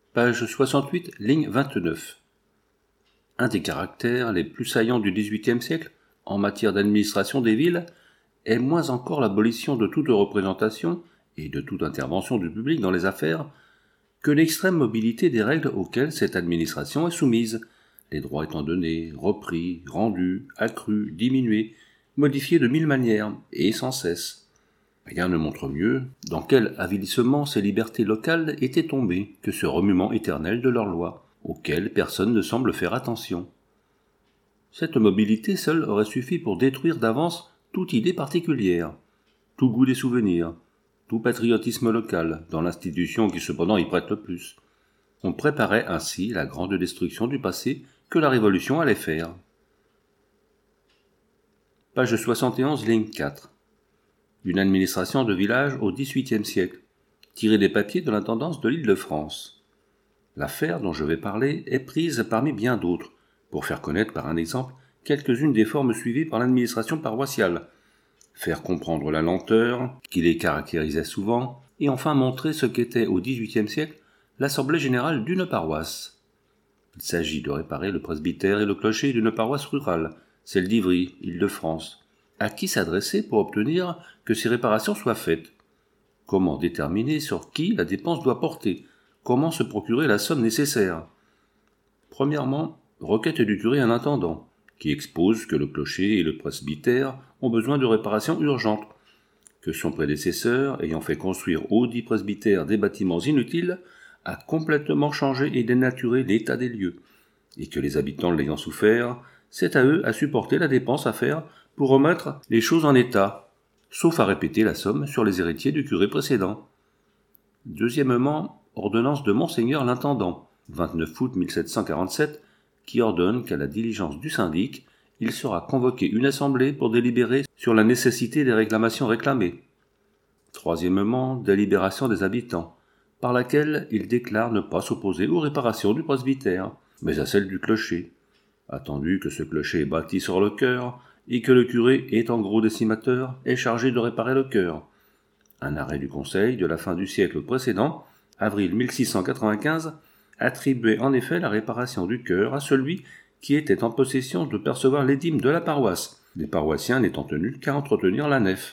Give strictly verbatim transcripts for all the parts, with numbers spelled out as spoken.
Page soixante-huit, ligne vingt-neuf. Un des caractères les plus saillants du dix-huitième siècle, en matière d'administration des villes, est moins encore l'abolition de toute représentation et de toute intervention du public dans les affaires, que l'extrême mobilité des règles auxquelles cette administration est soumise, les droits étant donnés, repris, rendus, accrus, diminués, modifiés de mille manières, et sans cesse. Rien ne montre mieux dans quel avilissement ces libertés locales étaient tombées que ce remuement éternel de leurs lois, auxquelles personne ne semble faire attention. Cette mobilité seule aurait suffi pour détruire d'avance toute idée particulière, tout goût des souvenirs, tout patriotisme local, dans l'institution qui cependant y prête le plus. On préparait ainsi la grande destruction du passé que la Révolution allait faire. Page soixante et onze, ligne quatre. Une administration de village au dix-huitième siècle, tirée des papiers de l'intendance de l'Île-de-France. L'affaire dont je vais parler est prise parmi bien d'autres, pour faire connaître par un exemple quelques-unes des formes suivies par l'administration paroissiale, faire comprendre la lenteur qui les caractérisait souvent, et enfin montrer ce qu'était au dix-huitième siècle l'assemblée générale d'une paroisse. Il s'agit de réparer le presbytère et le clocher d'une paroisse rurale, celle d'Ivry, Île-de-France. À qui s'adresser pour obtenir que ces réparations soient faites? Comment déterminer sur qui la dépense doit porter? Comment se procurer la somme nécessaire? Premièrement, requête du curé à l'intendant, qui expose que le clocher et le presbytère ont besoin de réparations urgentes, que son prédécesseur, ayant fait construire au dit presbytère des bâtiments inutiles, a complètement changé et dénaturé l'état des lieux, et que les habitants l'ayant souffert, c'est à eux à supporter la dépense à faire pour remettre les choses en état, sauf à répéter la somme sur les héritiers du curé précédent. Deuxièmement, ordonnance de Monseigneur l'Intendant, vingt-neuf août mille sept cent quarante-sept, qui ordonne qu'à la diligence du syndic, il sera convoqué une assemblée pour délibérer sur la nécessité des réclamations réclamées. Troisièmement, délibération des habitants, par laquelle il déclare ne pas s'opposer aux réparations du presbytère, mais à celles du clocher, attendu que ce clocher est bâti sur le chœur, et que le curé, étant gros décimateur, est chargé de réparer le chœur. Un arrêt du Conseil de la fin du siècle précédent, avril mille six cent quatre-vingt-quinze, attribuait en effet la réparation du chœur à celui qui était en possession de percevoir les dîmes de la paroisse, les paroissiens n'étant tenus qu'à entretenir la nef.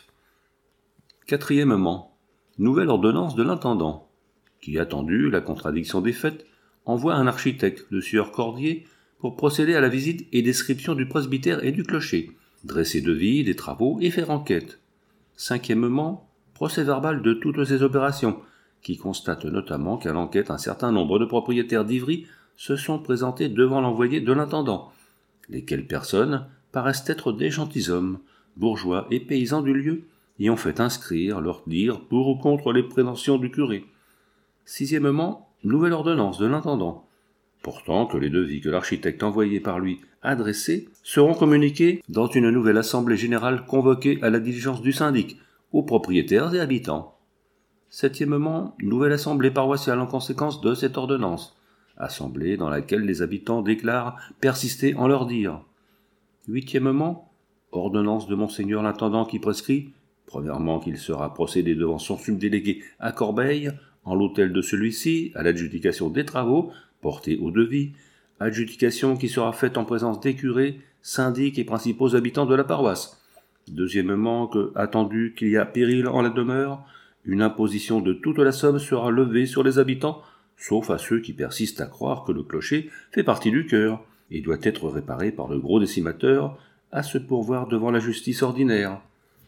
Quatrièmement, nouvelle ordonnance de l'intendant, qui, attendu la contradiction des faits, envoie un architecte, le sieur Cordier, pour procéder à la visite et description du presbytère et du clocher, dresser devis des travaux et faire enquête. Cinquièmement, procès-verbal de toutes ces opérations, qui constate notamment qu'à l'enquête un certain nombre de propriétaires d'Ivry se sont présentés devant l'envoyé de l'intendant, lesquelles personnes paraissent être des gentilshommes, bourgeois et paysans du lieu, y ont fait inscrire leur dire pour ou contre les préventions du curé. Sixièmement, nouvelle ordonnance de l'intendant, portant que les devis que l'architecte envoyé par lui adressés seront communiqués dans une nouvelle assemblée générale convoquée à la diligence du syndic, aux propriétaires et habitants. Septièmement, nouvelle assemblée paroissiale en conséquence de cette ordonnance, assemblée dans laquelle les habitants déclarent persister en leur dire. Huitièmement, ordonnance de Monseigneur l'Intendant qui prescrit, premièrement qu'il sera procédé devant son subdélégué à Corbeil, en l'hôtel de celui-ci, à l'adjudication des travaux, portés au devis, adjudication qui sera faite en présence des curés, syndics et principaux habitants de la paroisse. Deuxièmement, que, attendu qu'il y a péril en la demeure, une imposition de toute la somme sera levée sur les habitants, sauf à ceux qui persistent à croire que le clocher fait partie du chœur, et doit être réparé par le gros décimateur, à se pourvoir devant la justice ordinaire.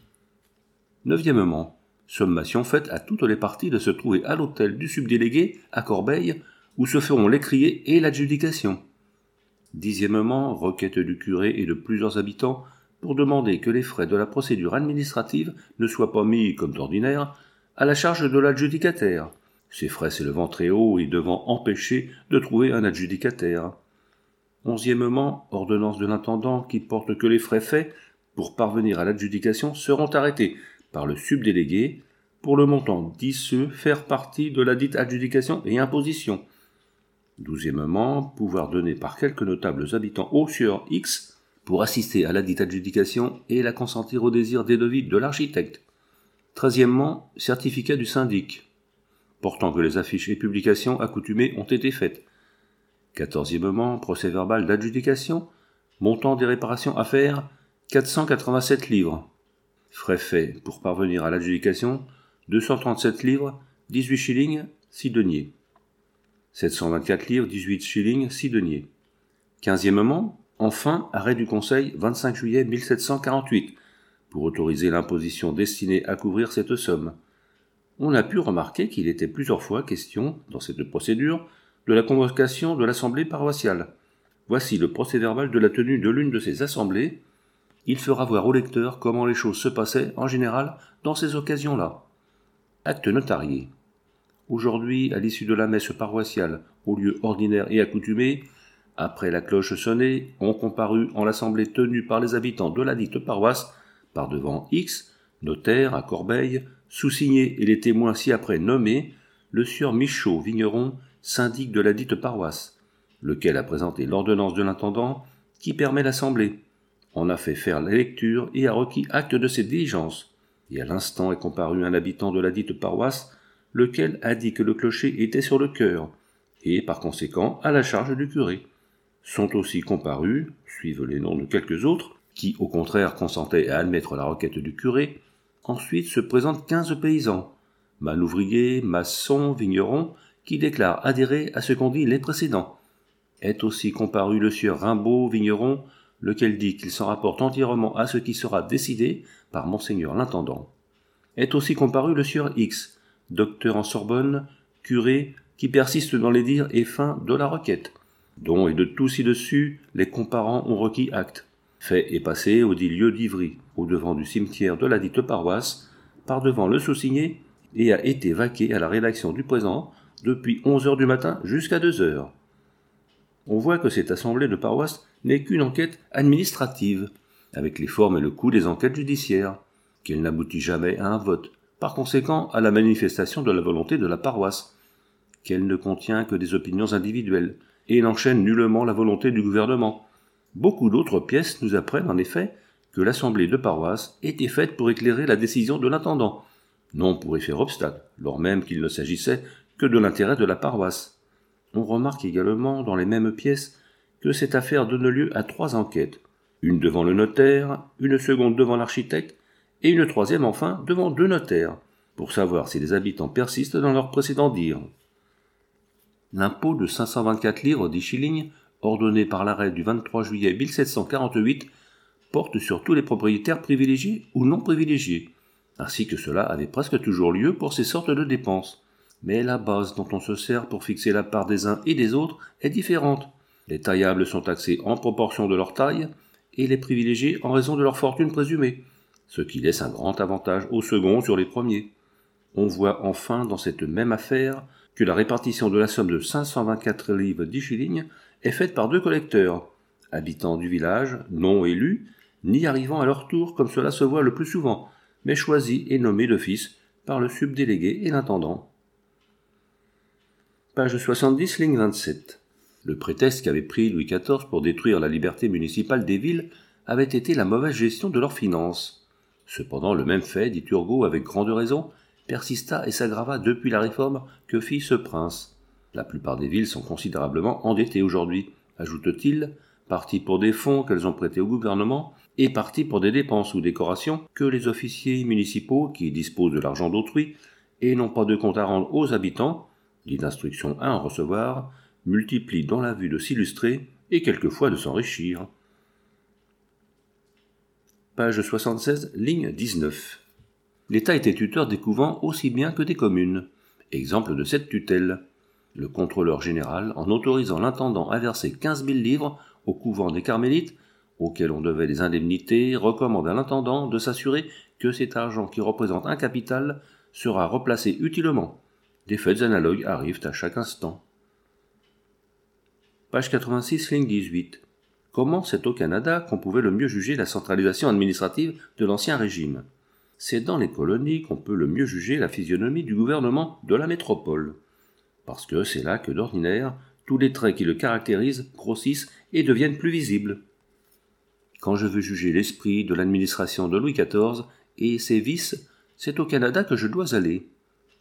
Neuvièmement, sommation faite à toutes les parties de se trouver à l'hôtel du subdélégué, à Corbeil, où se feront l'écrier et l'adjudication. Dixièmement, requête du curé et de plusieurs habitants pour demander que les frais de la procédure administrative ne soient pas mis, comme d'ordinaire, à la charge de l'adjudicataire, ces frais s'élevant très haut et devant empêcher de trouver un adjudicataire. Onzièmement, ordonnance de l'intendant qui porte que les frais faits pour parvenir à l'adjudication seront arrêtés par le subdélégué pour le montant disseux faire partie de la dite adjudication et imposition. Douzièmement, pouvoir donné par quelques notables habitants au sieur X pour assister à la dite adjudication et la consentir au désir des devis de l'architecte. Treizièmement, certificat du syndic. portant que les affiches et publications accoutumées ont été faites. Quatorzièmement, procès-verbal d'adjudication, montant des réparations à faire, quatre cent quatre-vingt-sept livres. Frais faits pour parvenir à l'adjudication, deux cent trente-sept livres, dix-huit shillings, six deniers. sept cent vingt-quatre livres, dix-huit shillings, six deniers. Quinzièmement, enfin, arrêt du Conseil vingt-cinq juillet mille sept cent quarante-huit, pour autoriser l'imposition destinée à couvrir cette somme. On a pu remarquer qu'il était plusieurs fois question, dans cette procédure, de la convocation de l'assemblée paroissiale. Voici le procès-verbal de la tenue de l'une de ces assemblées. Il fera voir au lecteur comment les choses se passaient, en général, dans ces occasions-là. Acte notarié. Aujourd'hui, à l'issue de la messe paroissiale, au lieu ordinaire et accoutumé, après la cloche sonnée, ont comparu en l'assemblée tenue par les habitants de la dite paroisse, par devant X, notaire à Corbeil, sous-signé et les témoins ci-après nommés, le sieur Michaud, vigneron, syndic de la dite paroisse, lequel a présenté l'ordonnance de l'intendant qui permet l'assemblée, en a fait faire la lecture et a requis acte de ses diligences, et à l'instant est comparu un habitant de la dite paroisse, lequel a dit que le clocher était sur le chœur, et par conséquent à la charge du curé. Sont aussi comparus, suivent les noms de quelques autres, qui au contraire consentaient à admettre la requête du curé. Ensuite se présentent quinze paysans, manouvriers, maçons, vignerons, qui déclarent adhérer à ce qu'ont dit les précédents. Est aussi comparu le sieur Rimbaud, vigneron, lequel dit qu'il s'en rapporte entièrement à ce qui sera décidé par monseigneur l'intendant. Est aussi comparu le sieur X, docteur en Sorbonne, curé, qui persiste dans les dires et fins de la requête, dont et de tout ci-dessus les comparants ont requis acte. Fait est passé au dit lieu d'Ivry, au devant du cimetière de la dite paroisse, par devant le sous-signé, et a été vaqué à la rédaction du présent depuis onze heures du matin jusqu'à deux heures. On voit que cette assemblée de paroisse n'est qu'une enquête administrative, avec les formes et le coût des enquêtes judiciaires, qu'elle n'aboutit jamais à un vote, par conséquent à la manifestation de la volonté de la paroisse, qu'elle ne contient que des opinions individuelles, et n'enchaîne nullement la volonté du gouvernement. Beaucoup d'autres pièces nous apprennent en effet que l'assemblée de paroisse était faite pour éclairer la décision de l'intendant, non pour y faire obstacle, lors même qu'il ne s'agissait que de l'intérêt de la paroisse. On remarque également dans les mêmes pièces que cette affaire donne lieu à trois enquêtes, une devant le notaire, une seconde devant l'architecte, et une troisième enfin devant deux notaires, pour savoir si les habitants persistent dans leurs précédents dires. L'impôt de cinq cent vingt-quatre livres dix shillings, ordonné par l'arrêt du vingt-trois juillet mille sept cent quarante-huit, porte sur tous les propriétaires privilégiés ou non privilégiés, ainsi que cela avait presque toujours lieu pour ces sortes de dépenses. Mais la base dont on se sert pour fixer la part des uns et des autres est différente. Les taillables sont taxés en proportion de leur taille, et les privilégiés en raison de leur fortune présumée, ce qui laisse un grand avantage aux seconds sur les premiers. On voit enfin dans cette même affaire que la répartition de la somme de cinq cent vingt-quatre livres dix shillings est faite par deux collecteurs, habitants du village, non élus, ni arrivant à leur tour comme cela se voit le plus souvent, mais choisis et nommés d'office par le subdélégué et l'intendant. Page soixante-dix, ligne vingt-sept. Le prétexte qu'avait pris Louis quatorze pour détruire la liberté municipale des villes avait été la mauvaise gestion de leurs finances. Cependant, le même fait, dit Turgot avec grande raison, persista et s'aggrava depuis la réforme que fit ce prince. La plupart des villes sont considérablement endettées aujourd'hui, ajoute-t-il, parties pour des fonds qu'elles ont prêtés au gouvernement, et parties pour des dépenses ou décorations que les officiers municipaux, qui disposent de l'argent d'autrui, et n'ont pas de compte à rendre aux habitants, dit d'instruction à en recevoir, multiplient dans la vue de s'illustrer et quelquefois de s'enrichir. Page soixante-seize, ligne dix-neuf. L'État était tuteur des couvents aussi bien que des communes. Exemple de cette tutelle. Le contrôleur général, en autorisant l'intendant à verser quinze mille livres au couvent des Carmélites, auquel on devait des indemnités, recommande à l'intendant de s'assurer que cet argent qui représente un capital sera replacé utilement. Des faits analogues arrivent à chaque instant. Page quatre-vingt-six, ligne dix-huit. Comment c'est au Canada qu'on pouvait le mieux juger la centralisation administrative de l'Ancien Régime? C'est dans les colonies qu'on peut le mieux juger la physionomie du gouvernement de la métropole, parce que c'est là que d'ordinaire, tous les traits qui le caractérisent grossissent et deviennent plus visibles. Quand je veux juger l'esprit de l'administration de Louis quatorze et ses vices, c'est au Canada que je dois aller.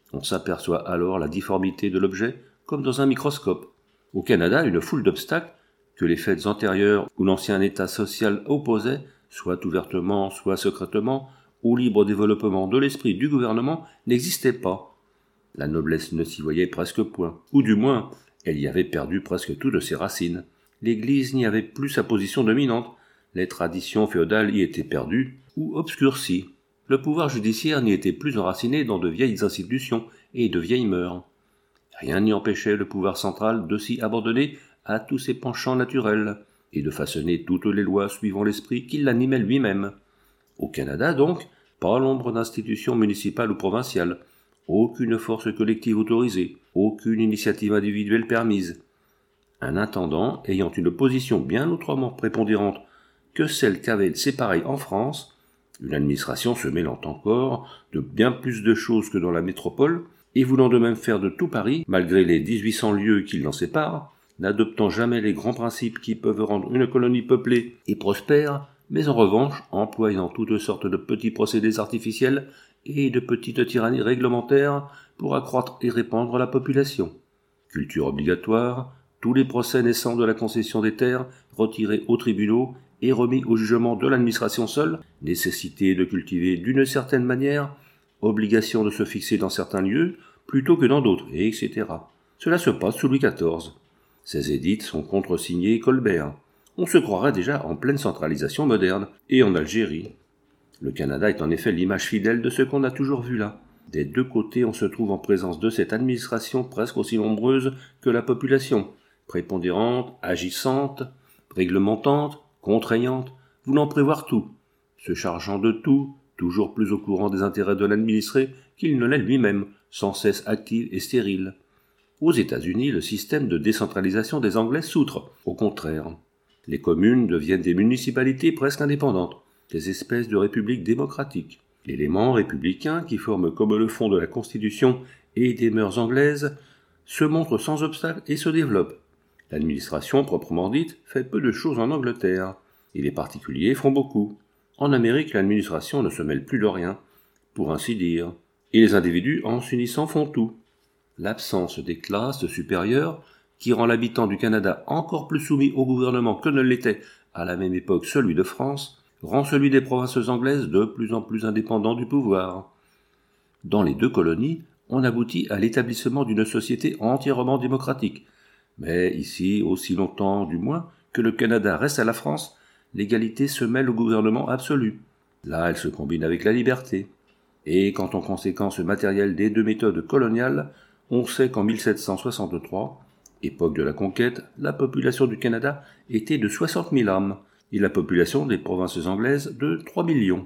On s'aperçoit alors la difformité de l'objet comme dans un microscope. Au Canada, une foule d'obstacles que les faits antérieurs ou l'ancien état social opposaient, soit ouvertement, soit secrètement, au libre développement de l'esprit du gouvernement n'existait pas. La noblesse ne s'y voyait presque point, ou du moins, elle y avait perdu presque toutes ses racines. L'Église n'y avait plus sa position dominante, les traditions féodales y étaient perdues ou obscurcies. Le pouvoir judiciaire n'y était plus enraciné dans de vieilles institutions et de vieilles mœurs. Rien n'y empêchait le pouvoir central de s'y abandonner à tous ses penchants naturels, et de façonner toutes les lois suivant l'esprit qui l'animait lui-même. Au Canada, donc, pas l'ombre d'institution municipale ou provinciale, aucune force collective autorisée, aucune initiative individuelle permise. Un intendant ayant une position bien autrement prépondérante que celle qu'avaient ses pareils en France, une administration se mêlant encore de bien plus de choses que dans la métropole, et voulant de même faire de tout Paris, malgré les dix-huit cents lieues qui l'en séparent, n'adoptant jamais les grands principes qui peuvent rendre une colonie peuplée et prospère, mais en revanche employant toutes sortes de petits procédés artificiels et de petites tyrannies réglementaires pour accroître et répandre la population. Culture obligatoire, tous les procès naissant de la concession des terres retirés aux tribunaux et remis au jugement de l'administration seule, nécessité de cultiver d'une certaine manière, obligation de se fixer dans certains lieux plutôt que dans d'autres, et cetera. Cela se passe sous Louis quatorze. Ces édits sont contresignés Colbert. On se croirait déjà en pleine centralisation moderne, et en Algérie. Le Canada est en effet l'image fidèle de ce qu'on a toujours vu là. Des deux côtés, on se trouve en présence de cette administration presque aussi nombreuse que la population, prépondérante, agissante, réglementante, contraignante, voulant prévoir tout, se chargeant de tout, toujours plus au courant des intérêts de l'administré qu'il ne l'est lui-même, sans cesse active et stérile. Aux États-Unis, le système de décentralisation des Anglais s'outre, au contraire. Les communes deviennent des municipalités presque indépendantes, des espèces de républiques démocratiques. L'élément républicain qui forme comme le fond de la Constitution et des mœurs anglaises se montre sans obstacle et se développe. L'administration, proprement dite, fait peu de choses en Angleterre, et les particuliers font beaucoup. En Amérique, l'administration ne se mêle plus de rien, pour ainsi dire, et les individus, en s'unissant, font tout. L'absence des classes supérieures, qui rend l'habitant du Canada encore plus soumis au gouvernement que ne l'était à la même époque celui de France, rend celui des provinces anglaises de plus en plus indépendant du pouvoir. Dans les deux colonies, on aboutit à l'établissement d'une société entièrement démocratique. Mais ici, aussi longtemps du moins que le Canada reste à la France, l'égalité se mêle au gouvernement absolu. Là, elle se combine avec la liberté. Et quant aux conséquences matérielles des deux méthodes coloniales, on sait qu'en mille sept cent soixante-trois, époque de la conquête, la population du Canada était de soixante mille âmes, et la population des provinces anglaises de trois millions.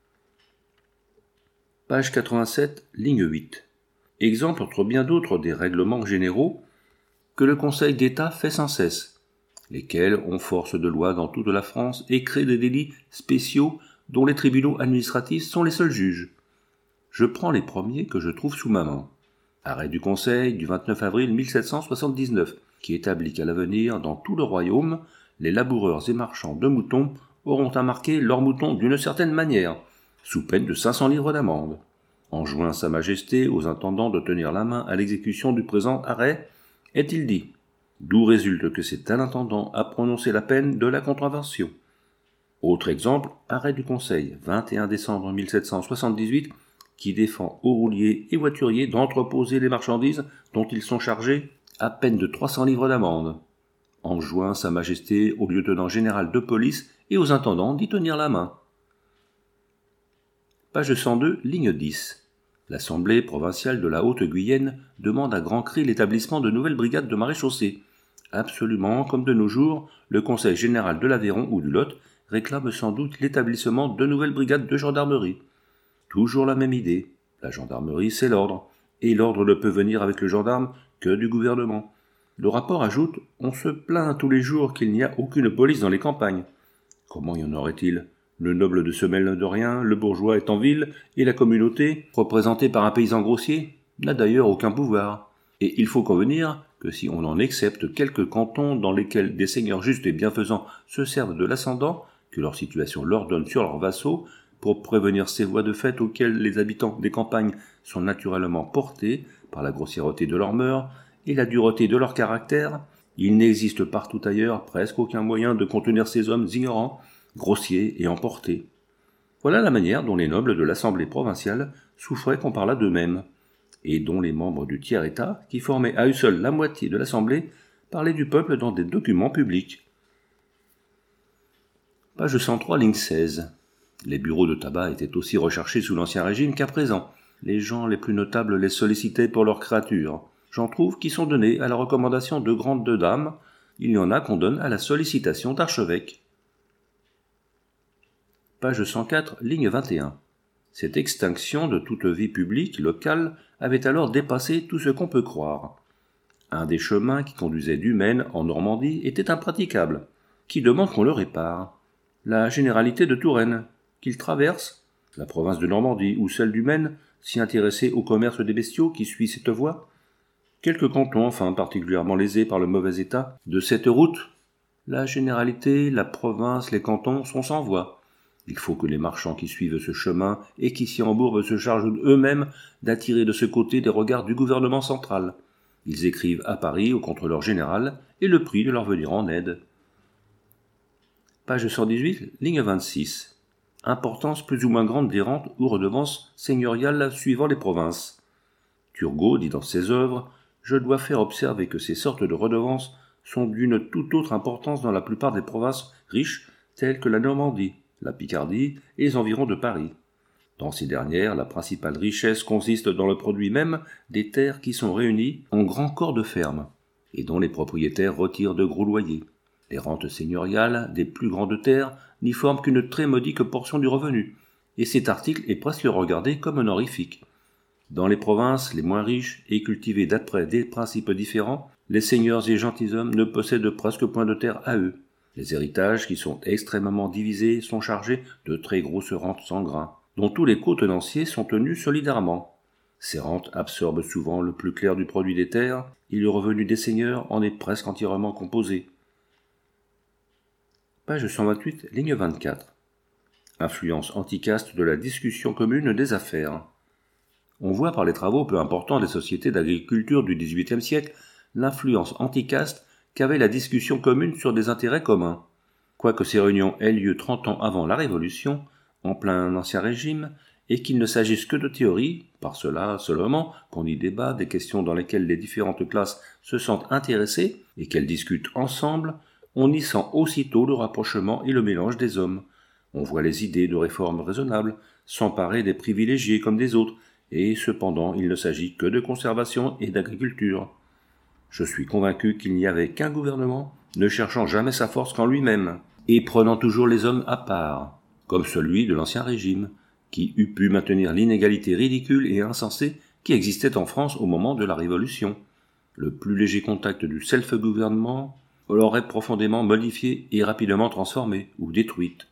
Page quatre-vingt-sept, ligne huit. Exemple entre bien d'autres des règlements généraux que le Conseil d'État fait sans cesse, lesquels ont force de loi dans toute la France et créent des délits spéciaux dont les tribunaux administratifs sont les seuls juges. Je prends les premiers que je trouve sous ma main. Arrêt du Conseil du vingt-neuf avril mille sept cent soixante-dix-neuf, qui établit qu'à l'avenir, dans tout le royaume, les laboureurs et marchands de moutons auront à marquer leurs moutons d'une certaine manière, sous peine de cinq cents livres d'amende. Enjoint Sa Majesté aux intendants de tenir la main à l'exécution du présent arrêt, est-il dit, d'où résulte que c'est un intendant à prononcer la peine de la contravention. Autre exemple, arrêt du Conseil, vingt et un décembre mille sept cent soixante-dix-huit, qui défend aux rouliers et voituriers d'entreposer les marchandises dont ils sont chargés à peine de trois cents livres d'amende. Enjoint Sa Majesté au lieutenant général de police et aux intendants d'y tenir la main. Page cent deux, ligne dix. L'Assemblée provinciale de la Haute-Guyenne demande à grands cris l'établissement de nouvelles brigades de maréchaussée. Absolument, comme de nos jours, le Conseil général de l'Aveyron ou du Lot réclame sans doute l'établissement de nouvelles brigades de gendarmerie. Toujours la même idée. La gendarmerie, c'est l'ordre. Et l'ordre ne peut venir avec le gendarme que du gouvernement. Le rapport ajoute « On se plaint tous les jours qu'il n'y a aucune police dans les campagnes. » Comment y en aurait-il ? Le noble ne se mêle de rien, le bourgeois est en ville, et la communauté, représentée par un paysan grossier, n'a d'ailleurs aucun pouvoir. Et il faut convenir que si on en excepte quelques cantons dans lesquels des seigneurs justes et bienfaisants se servent de l'ascendant, que leur situation leur donne sur leurs vassaux, pour prévenir ces voies de fait auxquelles les habitants des campagnes sont naturellement portés par la grossièreté de leurs mœurs et la dureté de leur caractère, il n'existe partout ailleurs presque aucun moyen de contenir ces hommes ignorants, grossiers et emportés. Voilà la manière dont les nobles de l'Assemblée provinciale souffraient qu'on parlât d'eux-mêmes, et dont les membres du tiers-État, qui formaient à eux seuls la moitié de l'Assemblée, parlaient du peuple dans des documents publics. Page cent trois, ligne seize. Les bureaux de tabac étaient aussi recherchés sous l'Ancien Régime qu'à présent. Les gens les plus notables les sollicitaient pour leurs créatures. J'en trouve qui sont donnés à la recommandation de grandes dames. Il y en a qu'on donne à la sollicitation d'archevêques. Page cent quatre, ligne vingt et un. Cette extinction de toute vie publique locale avait alors dépassé tout ce qu'on peut croire. Un des chemins qui conduisait du Maine en Normandie était impraticable. Qui demande qu'on le répare? La généralité de Touraine, qu'il traverse, la province de Normandie ou celle du Maine, s'y intéresser au commerce des bestiaux qui suit cette voie? Quelques cantons, enfin particulièrement lésés par le mauvais état de cette route? La généralité, la province, les cantons sont sans voie. Il faut que les marchands qui suivent ce chemin et qui s'y embourbent se chargent eux-mêmes d'attirer de ce côté des regards du gouvernement central. Ils écrivent à Paris au contrôleur général et le prix de leur venir en aide. Page cent dix-huit, ligne vingt-six. Importance plus ou moins grande des rentes ou redevances seigneuriales suivant les provinces. Turgot dit dans ses œuvres « Je dois faire observer que ces sortes de redevances sont d'une toute autre importance dans la plupart des provinces riches telles que la Normandie, la Picardie et les environs de Paris. Dans ces dernières, la principale richesse consiste dans le produit même des terres qui sont réunies en grands corps de ferme et dont les propriétaires retirent de gros loyers. Les rentes seigneuriales des plus grandes terres n'y forment qu'une très modique portion du revenu, et cet article est presque regardé comme honorifique. Dans les provinces les moins riches et cultivées d'après des principes différents, les seigneurs et gentilshommes ne possèdent presque point de terre à eux. Les héritages, qui sont extrêmement divisés, sont chargés de très grosses rentes sans grain, dont tous les co-tenanciers sont tenus solidairement. Ces rentes absorbent souvent le plus clair du produit des terres, et le revenu des seigneurs en est presque entièrement composé. Page cent vingt-huit, ligne vingt-quatre. Influence anticaste de la discussion commune des affaires. On voit par les travaux peu importants des sociétés d'agriculture du dix-huitième siècle l'influence anticaste qu'avait la discussion commune sur des intérêts communs. Quoique ces réunions aient lieu trente ans avant la Révolution, en plein Ancien Régime, et qu'il ne s'agisse que de théorie, par cela seulement qu'on y débat des questions dans lesquelles les différentes classes se sentent intéressées et qu'elles discutent ensemble, on y sent aussitôt le rapprochement et le mélange des hommes. On voit les idées de réforme raisonnables s'emparer des privilégiés comme des autres, et cependant il ne s'agit que de conservation et d'agriculture. Je suis convaincu qu'il n'y avait qu'un gouvernement, ne cherchant jamais sa force qu'en lui-même, et prenant toujours les hommes à part, comme celui de l'Ancien Régime, qui eût pu maintenir l'inégalité ridicule et insensée qui existait en France au moment de la Révolution. Le plus léger contact du self-gouvernement l'aurait profondément modifiée et rapidement transformée ou détruite.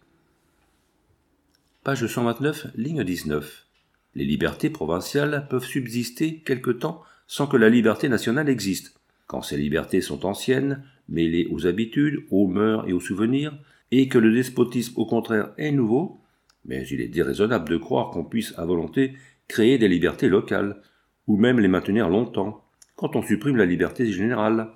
Page cent vingt-neuf, ligne dix-neuf. Les libertés provinciales peuvent subsister quelque temps sans que la liberté nationale existe. Quand ces libertés sont anciennes, mêlées aux habitudes, aux mœurs et aux souvenirs, et que le despotisme au contraire est nouveau, mais il est déraisonnable de croire qu'on puisse à volonté créer des libertés locales, ou même les maintenir longtemps, quand on supprime la liberté générale.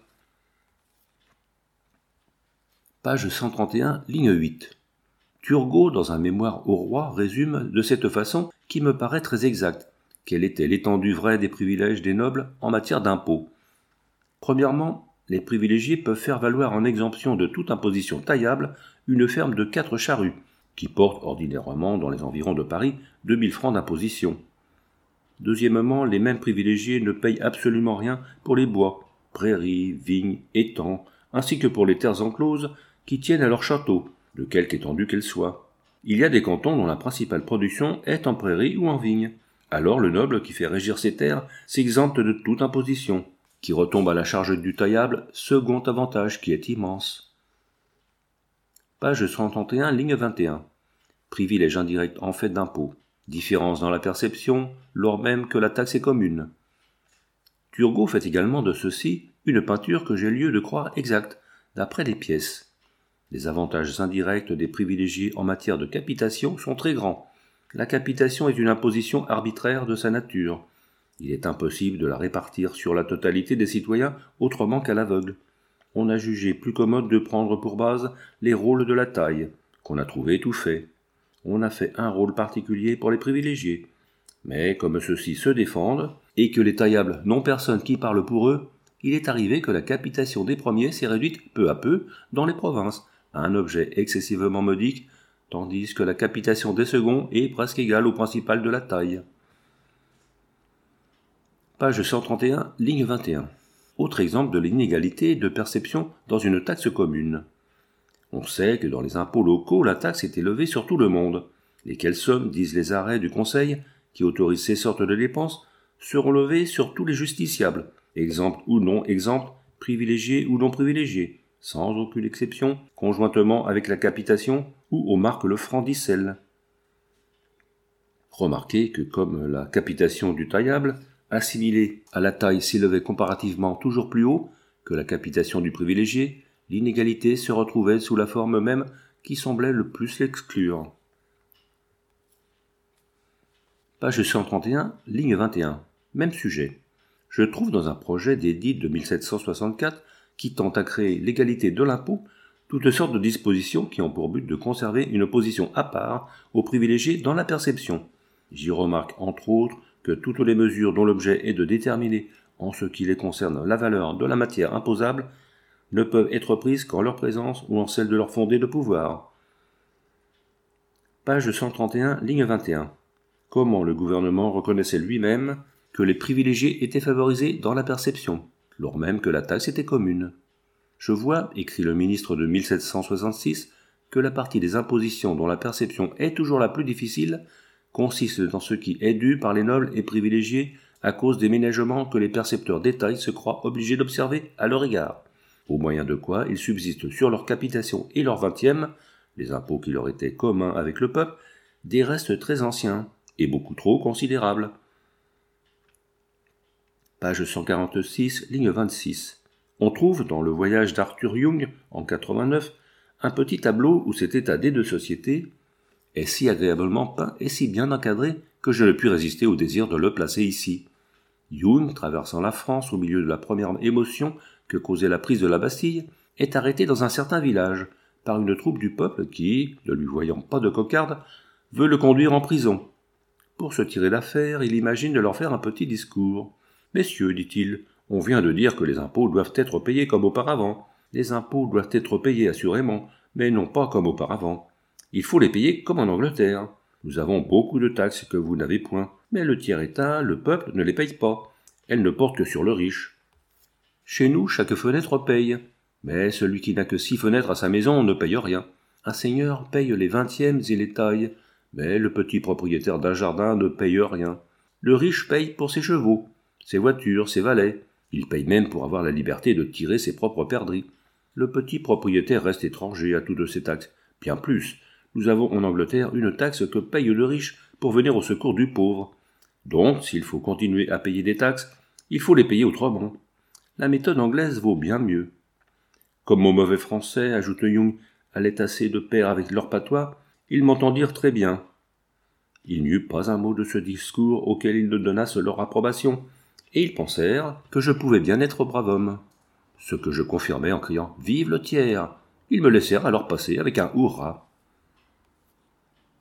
Page cent trente et un, ligne huit. Turgot, dans un mémoire au roi, résume de cette façon, qui me paraît très exacte, quelle était l'étendue vraie des privilèges des nobles en matière d'impôts. Premièrement, les privilégiés peuvent faire valoir en exemption de toute imposition taillable une ferme de quatre charrues, qui porte ordinairement dans les environs de Paris deux mille francs d'imposition. Deuxièmement, les mêmes privilégiés ne payent absolument rien pour les bois, prairies, vignes, étangs, ainsi que pour les terres encloses qui tiennent à leur château, de quelque étendue qu'elles soient. Il y a des cantons dont la principale production est en prairies ou en vignes. Alors le noble qui fait régir ces terres s'exempte de toute imposition, qui retombe à la charge du taillable, second avantage qui est immense. Page cent trente et un, ligne vingt et un. Privilège indirect en fait d'impôt. Différence dans la perception, lors même que la taxe est commune. Turgot fait également de ceci une peinture que j'ai lieu de croire exacte, d'après les pièces. Les avantages indirects des privilégiés en matière de capitation sont très grands. La capitation est une imposition arbitraire de sa nature. Il est impossible de la répartir sur la totalité des citoyens autrement qu'à l'aveugle. On a jugé plus commode de prendre pour base les rôles de la taille, qu'on a trouvé tout fait. On a fait un rôle particulier pour les privilégiés. Mais comme ceux-ci se défendent, et que les taillables n'ont personne qui parle pour eux, il est arrivé que la capitation des premiers s'est réduite peu à peu dans les provinces à un objet excessivement modique, tandis que la capitation des seconds est presque égale au principal de la taille. Page cent trente et un, ligne vingt et un. Autre exemple de l'inégalité de perception dans une taxe commune. On sait que dans les impôts locaux, la taxe est élevée sur tout le monde. Lesquelles sommes, disent les arrêts du Conseil, qui autorisent ces sortes de dépenses, seront levées sur tous les justiciables, exempts ou non exempts, privilégiés ou non privilégiés, sans aucune exception, conjointement avec la capitation ou aux marques le franc d'Icelle. Remarquez que comme la capitation du taillable, assimilée à la taille s'élevait comparativement toujours plus haut que la capitation du privilégié, l'inégalité se retrouvait sous la forme même qui semblait le plus l'exclure. Page cent trente et un, ligne vingt et un. Même sujet. Je trouve dans un projet d'édit de mille sept cent soixante-quatre qui tente à créer l'égalité de l'impôt toutes sortes de dispositions qui ont pour but de conserver une position à part aux privilégiés dans la perception. J'y remarque entre autres que toutes les mesures dont l'objet est de déterminer, en ce qui les concerne, la valeur de la matière imposable, ne peuvent être prises qu'en leur présence ou en celle de leur fondé de pouvoir. Page cent trente et un, ligne vingt et un. Comment le gouvernement reconnaissait lui-même que les privilégiés étaient favorisés dans la perception, lors même que la taxe était commune. Je vois, écrit le ministre de mille sept cent soixante-six, que la partie des impositions dont la perception est toujours la plus difficile consiste dans ce qui est dû par les nobles et privilégiés à cause des ménagements que les percepteurs détail se croient obligés d'observer à leur égard, au moyen de quoi ils subsistent sur leur capitation et leur vingtième, les impôts qui leur étaient communs avec le peuple, des restes très anciens et beaucoup trop considérables. Page cent quarante-six, ligne vingt-six. On trouve dans le voyage d'Arthur Young, en quatre-vingt-neuf, un petit tableau où cet état des deux sociétés est si agréablement peint et si bien encadré que je ne puis résister au désir de le placer ici. Young, traversant la France au milieu de la première émotion que causait la prise de la Bastille, est arrêté dans un certain village par une troupe du peuple qui, ne lui voyant pas de cocarde, veut le conduire en prison. Pour se tirer d'affaire, il imagine de leur faire un petit discours. « Messieurs, dit-il, on vient de dire que les impôts doivent être payés comme auparavant. Les impôts doivent être payés assurément, mais non pas comme auparavant. Il faut les payer comme en Angleterre. Nous avons beaucoup de taxes que vous n'avez point, mais le tiers-état, le peuple, ne les paye pas. Elles ne portent que sur le riche. Chez nous, chaque fenêtre paye, mais celui qui n'a que six fenêtres à sa maison ne paye rien. Un seigneur paye les vingtièmes et les tailles, mais le petit propriétaire d'un jardin ne paye rien. Le riche paye pour ses chevaux, ses voitures, ses valets. Il paye même pour avoir la liberté de tirer ses propres perdrix. Le petit propriétaire reste étranger à toutes ces taxes. Bien plus, nous avons en Angleterre une taxe que paye le riche pour venir au secours du pauvre. Donc, s'il faut continuer à payer des taxes, il faut les payer autrement. La méthode anglaise vaut bien mieux. Comme mon mauvais français, ajoute Young, allait assez de pair avec leur patois, ils m'entendirent très bien. Il n'y eut pas un mot de ce discours auquel ils ne donnassent leur approbation, et ils pensèrent que je pouvais bien être brave homme. Ce que je confirmai en criant « Vive le tiers !» Ils me laissèrent alors passer avec un hurrah.